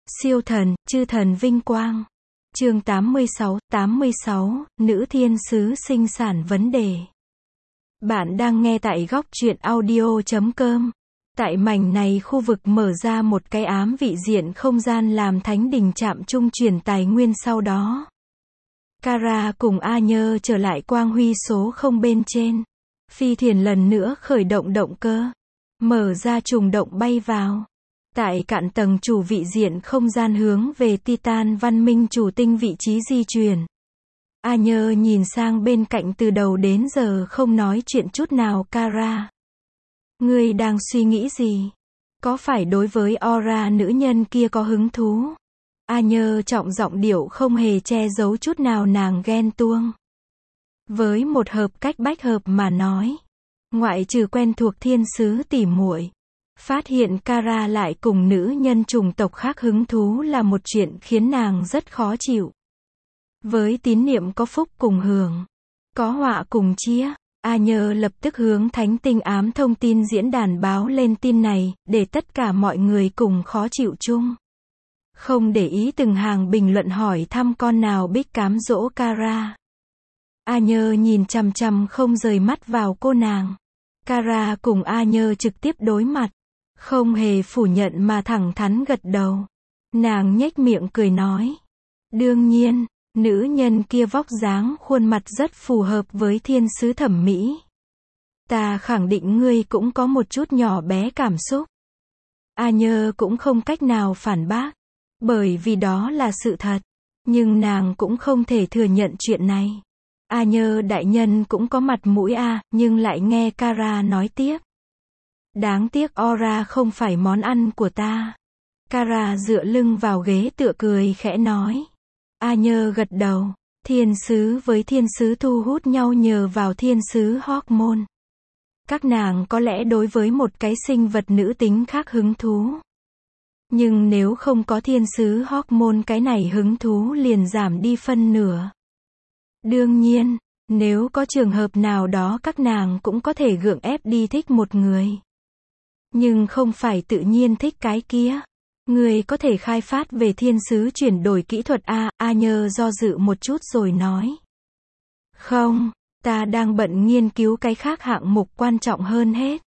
Siêu thần, chư thần vinh quang. Chương 86, nữ thiên sứ sinh sản vấn đề. Bạn đang nghe tại góc truyện audio.com. Tại mảnh này khu vực mở ra một cái ám vị diện không gian làm thánh đình chạm trung chuyển tài nguyên sau đó. Kara cùng A Nhơ trở lại quang huy số 0 bên trên. Phi thuyền lần nữa khởi động động cơ. Mở ra trùng động bay vào. Tại cạn tầng chủ vị diện không gian hướng về Titan văn minh chủ tinh vị trí di chuyển. A Nhơ nhìn sang bên cạnh từ đầu đến giờ không nói chuyện chút nào. Kara, ngươi đang suy nghĩ gì? Có phải đối với aura nữ nhân kia có hứng thú? A Nhơ trọng giọng điệu không hề che giấu chút nào nàng ghen tuông. Với một hợp cách bách hợp mà nói, ngoại trừ quen thuộc thiên sứ tỉ muội, phát hiện Kara lại cùng nữ nhân chủng tộc khác hứng thú là một chuyện khiến nàng rất khó chịu. Với tín niệm có phúc cùng hưởng, có họa cùng chia, A Nhơ lập tức hướng thánh tinh ám thông tin diễn đàn báo lên tin này, để tất cả mọi người cùng khó chịu chung. Không để ý từng hàng bình luận hỏi thăm con nào bích cám dỗ Kara. A Nhơ nhìn chằm chằm không rời mắt vào cô nàng. Kara cùng A Nhơ trực tiếp đối mặt. Không hề phủ nhận mà thẳng thắn gật đầu. Nàng nhếch miệng cười nói. Đương nhiên, nữ nhân kia vóc dáng khuôn mặt rất phù hợp với thiên sứ thẩm mỹ. Ta khẳng định ngươi cũng có một chút nhỏ bé cảm xúc. A Nhơ cũng không cách nào phản bác. Bởi vì đó là sự thật. Nhưng nàng cũng không thể thừa nhận chuyện này. A Nhơ đại nhân cũng có mặt mũi nhưng lại nghe Kara nói tiếp. Đáng tiếc aura không phải món ăn của ta. Kara dựa lưng vào ghế tựa cười khẽ nói. A Nhơ gật đầu. Thiên sứ với thiên sứ thu hút nhau nhờ vào thiên sứ hormone. Các nàng có lẽ đối với một cái sinh vật nữ tính khác hứng thú. Nhưng nếu không có thiên sứ hormone cái này hứng thú liền giảm đi phân nửa. Đương nhiên, nếu có trường hợp nào đó các nàng cũng có thể gượng ép đi thích một người. Nhưng không phải tự nhiên thích cái kia. Người có thể khai phát về thiên sứ chuyển đổi kỹ thuật A Nhơ do dự một chút rồi nói. Không, ta đang bận nghiên cứu cái khác hạng mục quan trọng hơn hết.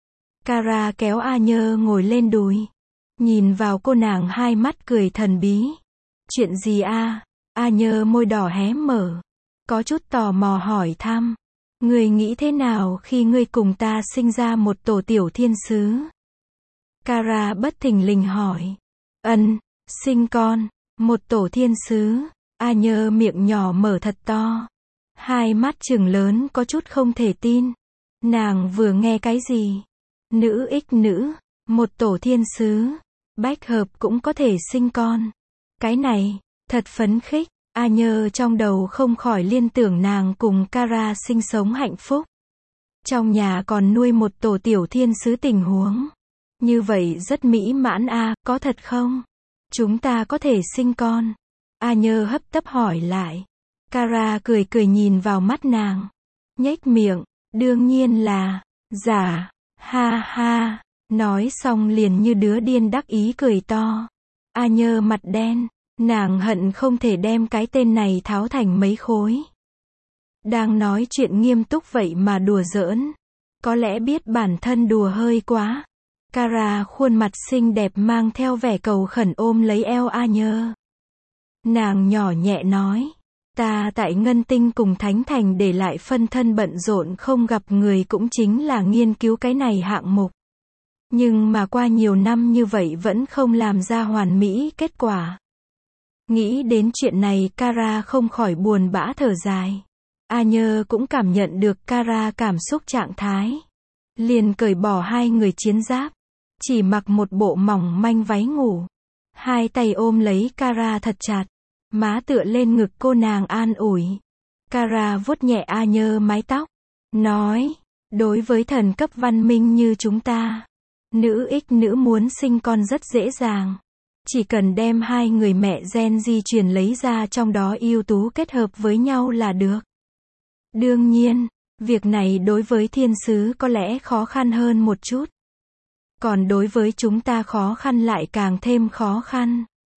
Kara kéo A Nhơ ngồi lên đùi. Nhìn vào cô nàng hai mắt cười thần bí. Chuyện gì A Nhơ môi đỏ hé mở. Có chút tò mò hỏi thăm. Ngươi nghĩ thế nào khi ngươi cùng ta sinh ra một tổ tiểu thiên sứ? Kara bất thình lình hỏi. Sinh con, một tổ thiên sứ. A Nhơ miệng nhỏ mở thật to. Hai mắt trừng lớn có chút không thể tin. Nàng vừa nghe cái gì? Nữ ích nữ, một tổ thiên sứ. Bách hợp cũng có thể sinh con. Cái này, thật phấn khích. A Nhơ trong đầu không khỏi liên tưởng nàng cùng Kara sinh sống hạnh phúc. Trong nhà còn nuôi một tổ tiểu thiên sứ tình huống. Như vậy rất mỹ mãn có thật không? Chúng ta có thể sinh con. A Nhơ hấp tấp hỏi lại. Kara cười cười nhìn vào mắt nàng. Nhếch miệng, đương nhiên là, giả, ha ha. Nói xong liền như đứa điên đắc ý cười to. A Nhơ mặt đen. Nàng hận không thể đem cái tên này tháo thành mấy khối. Đang nói chuyện nghiêm túc vậy mà đùa giỡn. Có lẽ biết bản thân đùa hơi quá. Kara khuôn mặt xinh đẹp mang theo vẻ cầu khẩn ôm lấy eo A Nhơ. Nàng nhỏ nhẹ nói. Ta tại Ngân Tinh cùng Thánh Thành để lại phân thân bận rộn không gặp người cũng chính là nghiên cứu cái này hạng mục. Nhưng mà qua nhiều năm như vậy vẫn không làm ra hoàn mỹ kết quả. Nghĩ đến chuyện này Kara không khỏi buồn bã thở dài. A Nhơ cũng cảm nhận được Kara cảm xúc trạng thái. Liền cởi bỏ hai người chiến giáp. Chỉ mặc một bộ mỏng manh váy ngủ. Hai tay ôm lấy Kara thật chặt. Má tựa lên ngực cô nàng an ủi. Kara vuốt nhẹ A Nhơ mái tóc. Nói, đối với thần cấp văn minh như chúng ta, nữ ích nữ muốn sinh con rất dễ dàng. Chỉ cần đem hai người mẹ gen di truyền lấy ra trong đó ưu tú kết hợp với nhau là được. Đương nhiên, việc này đối với thiên sứ có lẽ khó khăn hơn một chút. Còn đối với chúng ta khó khăn lại càng thêm khó khăn.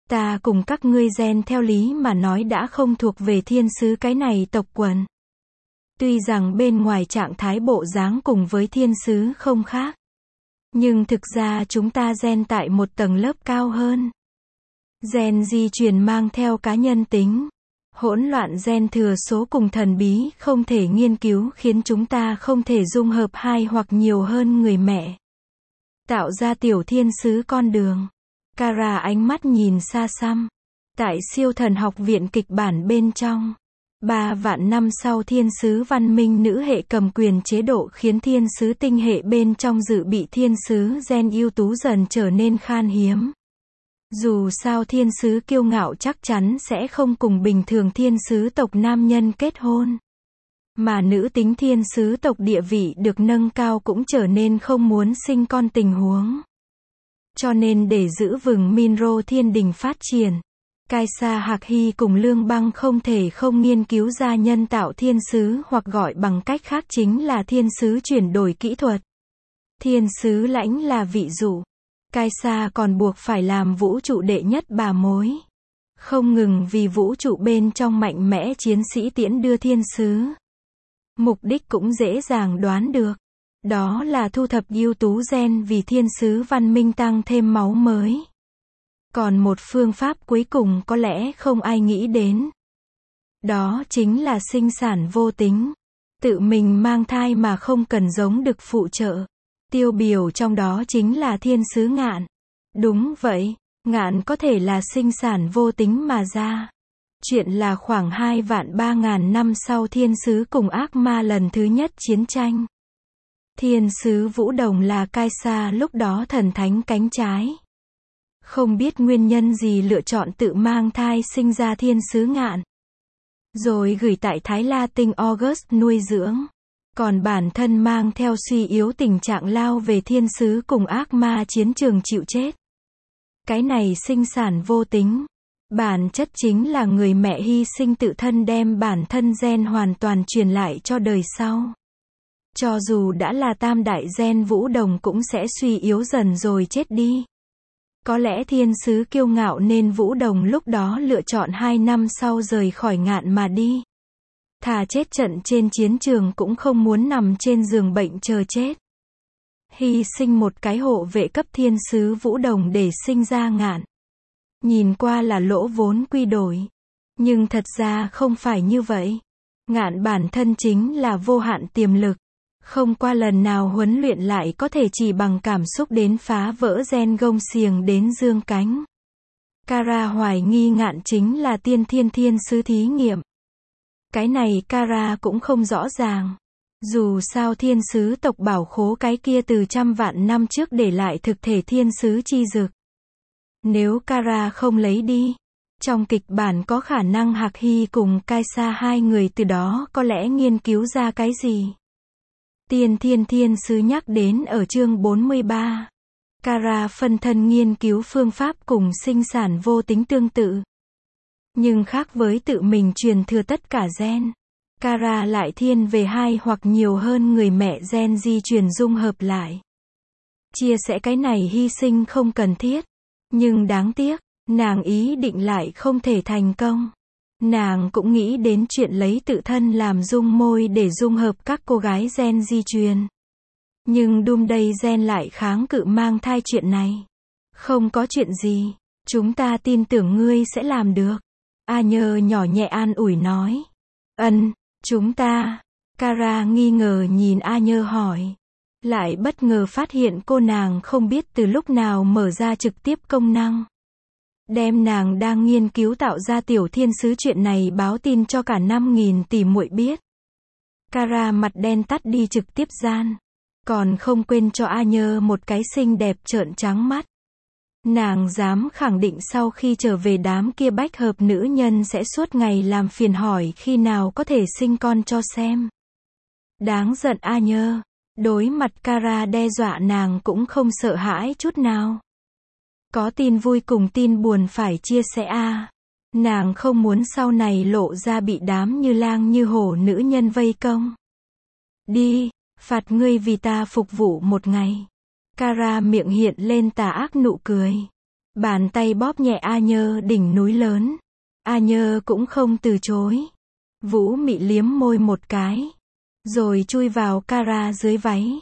Ta cùng các ngươi gen theo lý mà nói đã không thuộc về thiên sứ cái này tộc quần. Tuy rằng bên ngoài trạng thái bộ dáng cùng với thiên sứ không khác. Nhưng thực ra chúng ta gen tại một tầng lớp cao hơn. Gen di truyền mang theo cá nhân tính. Hỗn loạn gen thừa số cùng thần bí không thể nghiên cứu khiến chúng ta không thể dung hợp hai hoặc nhiều hơn người mẹ. Tạo ra tiểu thiên sứ con đường. Kara ánh mắt nhìn xa xăm. Tại siêu thần học viện kịch bản bên trong. 3 vạn năm sau thiên sứ văn minh nữ hệ cầm quyền chế độ khiến thiên sứ tinh hệ bên trong dự bị thiên sứ gen ưu tú dần trở nên khan hiếm. Dù sao thiên sứ kiêu ngạo chắc chắn sẽ không cùng bình thường thiên sứ tộc nam nhân kết hôn. Mà nữ tính thiên sứ tộc địa vị được nâng cao cũng trở nên không muốn sinh con tình huống. Cho nên để giữ vững Minro thiên đình phát triển, Kaisa Hạc Hy cùng Lương Băng không thể không nghiên cứu ra nhân tạo thiên sứ hoặc gọi bằng cách khác chính là thiên sứ chuyển đổi kỹ thuật. Thiên sứ lãnh là vị dụ. Kaisa còn buộc phải làm vũ trụ đệ nhất bà mối. Không ngừng vì vũ trụ bên trong mạnh mẽ chiến sĩ tiễn đưa thiên sứ. Mục đích cũng dễ dàng đoán được. Đó là thu thập ưu tú gen vì thiên sứ văn minh tăng thêm máu mới. Còn một phương pháp cuối cùng có lẽ không ai nghĩ đến. Đó chính là sinh sản vô tính. Tự mình mang thai mà không cần giống đực phụ trợ. Tiêu biểu trong đó chính là thiên sứ Ngạn. Đúng vậy, Ngạn có thể là sinh sản vô tính mà ra. Chuyện là khoảng 2 vạn 3 ngàn năm sau thiên sứ cùng ác ma lần thứ nhất chiến tranh. Thiên sứ Vũ Đồng là Kaisa lúc đó thần thánh cánh trái. Không biết nguyên nhân gì lựa chọn tự mang thai sinh ra thiên sứ Ngạn. Rồi gửi tại Thái La Tinh August nuôi dưỡng. Còn bản thân mang theo suy yếu tình trạng lao về thiên sứ cùng ác ma chiến trường chịu chết. Cái này sinh sản vô tính. Bản chất chính là người mẹ hy sinh tự thân đem bản thân gen hoàn toàn truyền lại cho đời sau. Cho dù đã là tam đại gen Vũ Đồng cũng sẽ suy yếu dần rồi chết đi. Có lẽ thiên sứ kiêu ngạo nên Vũ Đồng lúc đó lựa chọn 2 năm sau rời khỏi Ngạn mà đi. Thà chết trận trên chiến trường cũng không muốn nằm trên giường bệnh chờ chết. Hy sinh một cái hộ vệ cấp thiên sứ Vũ Đồng để sinh ra Ngạn. Nhìn qua là lỗ vốn quy đổi. Nhưng thật ra không phải như vậy. Ngạn bản thân chính là vô hạn tiềm lực. Không qua lần nào huấn luyện lại có thể chỉ bằng cảm xúc đến phá vỡ gen gông xiềng đến dương cánh. Kara hoài nghi Ngạn chính là tiên thiên sứ thí nghiệm. Cái này Kara cũng không rõ ràng. Dù sao thiên sứ tộc bảo khố cái kia từ trăm vạn năm trước để lại thực thể thiên sứ chi dực. Nếu Kara không lấy đi, trong kịch bản có khả năng Hạc Hy cùng Kaisa hai người từ đó có lẽ nghiên cứu ra cái gì. Tiên thiên sứ nhắc đến ở chương 43. Kara phân thân nghiên cứu phương pháp cùng sinh sản vô tính tương tự. Nhưng khác với tự mình truyền thừa tất cả gen. Kara lại thiên về 2 hoặc nhiều hơn người mẹ gen di truyền dung hợp lại. Chia sẻ cái này hy sinh không cần thiết. Nhưng đáng tiếc, nàng ý định lại không thể thành công. Nàng cũng nghĩ đến chuyện lấy tự thân làm dung môi để dung hợp các cô gái gen di truyền. Nhưng Doomday gen lại kháng cự mang thai chuyện này. Không có chuyện gì, chúng ta tin tưởng ngươi sẽ làm được. A Nhơ nhỏ nhẹ an ủi nói. Chúng ta. Kara nghi ngờ nhìn A Nhơ hỏi. Lại bất ngờ phát hiện cô nàng không biết từ lúc nào mở ra trực tiếp công năng. Đem nàng đang nghiên cứu tạo ra tiểu thiên sứ chuyện này báo tin cho cả 5.000 tỷ muội biết. Kara mặt đen tắt đi trực tiếp gian. Còn không quên cho A Nhơ một cái xinh đẹp trợn trắng mắt. Nàng dám khẳng định sau khi trở về đám kia bách hợp nữ nhân sẽ suốt ngày làm phiền hỏi khi nào có thể sinh con cho xem. Đáng giận A Nhơ. Đối mặt Kara đe dọa nàng cũng không sợ hãi chút nào. Có tin vui cùng tin buồn phải chia sẻ a. Nàng không muốn sau này lộ ra bị đám như lang như hổ nữ nhân vây công. Đi, phạt ngươi vì ta phục vụ một ngày. Kara miệng hiện lên tà ác nụ cười. Bàn tay bóp nhẹ A Nhơ đỉnh núi lớn. A Nhơ cũng không từ chối. Vũ Mị liếm môi một cái. Rồi chui vào Kara dưới váy.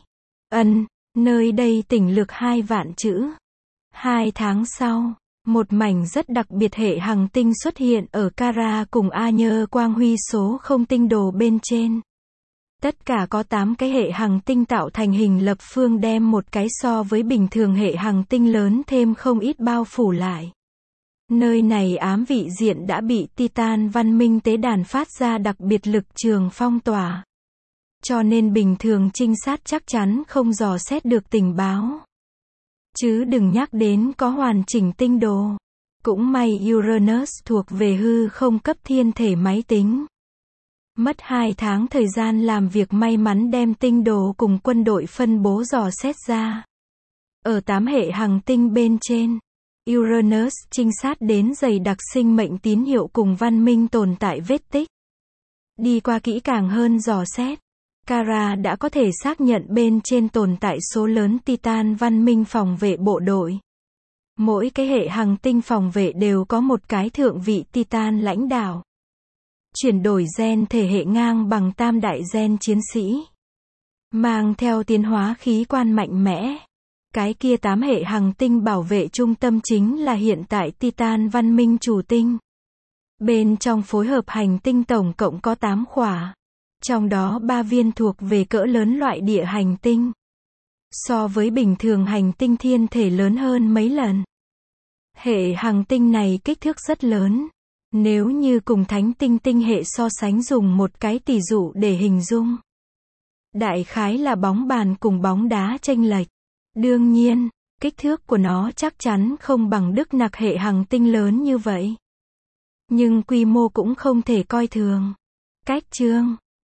Nơi đây tỉnh lược 2 vạn chữ. 2 tháng sau, một mảnh rất đặc biệt hệ hành tinh xuất hiện ở Kara cùng A Nhơ quang huy số không tinh đồ bên trên. Tất cả có 8 cái hệ hành tinh tạo thành hình lập phương đem một cái so với bình thường hệ hành tinh lớn thêm không ít bao phủ lại. Nơi này ám vị diện đã bị Titan văn minh tế đàn phát ra đặc biệt lực trường phong tỏa. Cho nên bình thường trinh sát chắc chắn không dò xét được tình báo. Chứ đừng nhắc đến có hoàn chỉnh tinh đồ. Cũng may Uranus thuộc về hư không cấp thiên thể máy tính. Mất 2 tháng thời gian làm việc may mắn đem tinh đồ cùng quân đội phân bố dò xét ra. Ở 8 hệ hành tinh bên trên, Uranus trinh sát đến dày đặc sinh mệnh tín hiệu cùng văn minh tồn tại vết tích. Đi qua kỹ càng hơn dò xét, Kara đã có thể xác nhận bên trên tồn tại số lớn Titan văn minh phòng vệ bộ đội. Mỗi cái hệ hành tinh phòng vệ đều có một cái thượng vị Titan lãnh đạo. Chuyển đổi gen thể hệ ngang bằng tam đại gen chiến sĩ. Mang theo tiến hóa khí quan mạnh mẽ. Cái kia 8 hệ hành tinh bảo vệ trung tâm chính là hiện tại Titan văn minh chủ tinh. Bên trong phối hợp hành tinh tổng cộng có 8 khỏa. Trong đó 3 viên thuộc về cỡ lớn loại địa hành tinh. So với bình thường hành tinh thiên thể lớn hơn mấy lần. Hệ hành tinh này kích thước rất lớn. Nếu như cùng thánh tinh tinh hệ so sánh dùng một cái tỷ dụ để hình dung. Đại khái là bóng bàn cùng bóng đá chênh lệch. Đương nhiên, kích thước của nó chắc chắn không bằng Đức Nặc hệ hành tinh lớn như vậy. Nhưng quy mô cũng không thể coi thường. Cách chương